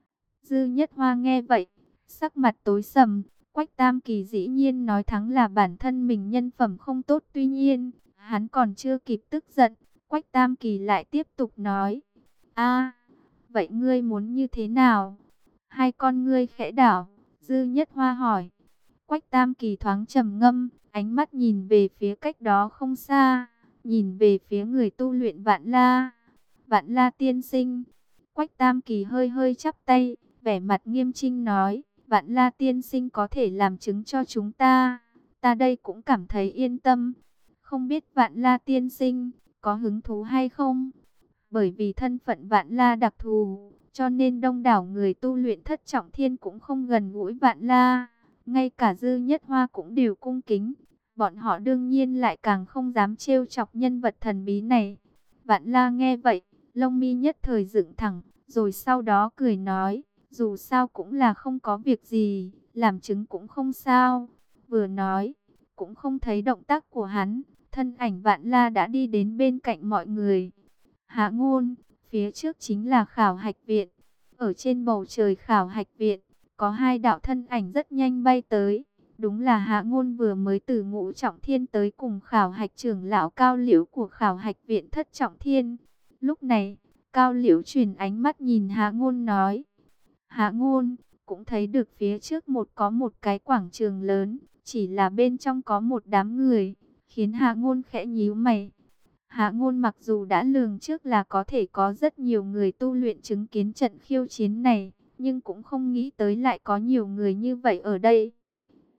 S1: Dư Nhất Hoa nghe vậy, sắc mặt tối sầm, Quách Tam Kỳ dĩ nhiên nói thắng là bản thân mình nhân phẩm không tốt, tuy nhiên, hắn còn chưa kịp tức giận, Quách Tam Kỳ lại tiếp tục nói, a, vậy ngươi muốn như thế nào? Hai con ngươi khẽ đảo, Dư Nhất Hoa hỏi. Quách Tam Kỳ thoáng trầm ngâm, ánh mắt nhìn về phía cách đó không xa, nhìn về phía người tu luyện Vạn La. Vạn La tiên sinh. Quách Tam Kỳ hơi hơi chắp tay, vẻ mặt nghiêm chỉnh nói, Vạn La tiên sinh có thể làm chứng cho chúng ta, ta đây cũng cảm thấy yên tâm. Không biết Vạn La tiên sinh có hứng thú hay không? Bởi vì thân phận Vạn La đặc thù, cho nên đông đảo người tu luyện Thất Trọng Thiên cũng không gần gũi Vạn La. Ngay cả Dư Nhất Hoa cũng đều cung kính. Bọn họ đương nhiên lại càng không dám trêu chọc nhân vật thần bí này. Vạn La nghe vậy, lông mi nhất thời dựng thẳng, rồi sau đó cười nói, dù sao cũng là không có việc gì, làm chứng cũng không sao. Vừa nói, cũng không thấy động tác của hắn, thân ảnh Vạn La đã đi đến bên cạnh mọi người. Hạ Ngôn, phía trước chính là khảo hạch viện. Ở trên bầu trời khảo hạch viện, có hai đạo thân ảnh rất nhanh bay tới. Đúng là Hạ Ngôn vừa mới từ Ngũ Trọng Thiên tới cùng khảo hạch trưởng lão Cao Liễu của khảo hạch viện Thất Trọng Thiên. Lúc này, Cao Liễu chuyển ánh mắt nhìn Hạ Ngôn nói. Hạ Ngôn, cũng thấy được phía trước có một cái quảng trường lớn, chỉ là bên trong có một đám người, khiến Hạ Ngôn khẽ nhíu mày. Hạ Ngôn mặc dù đã lường trước là có thể có rất nhiều người tu luyện chứng kiến trận khiêu chiến này, nhưng cũng không nghĩ tới lại có nhiều người như vậy ở đây.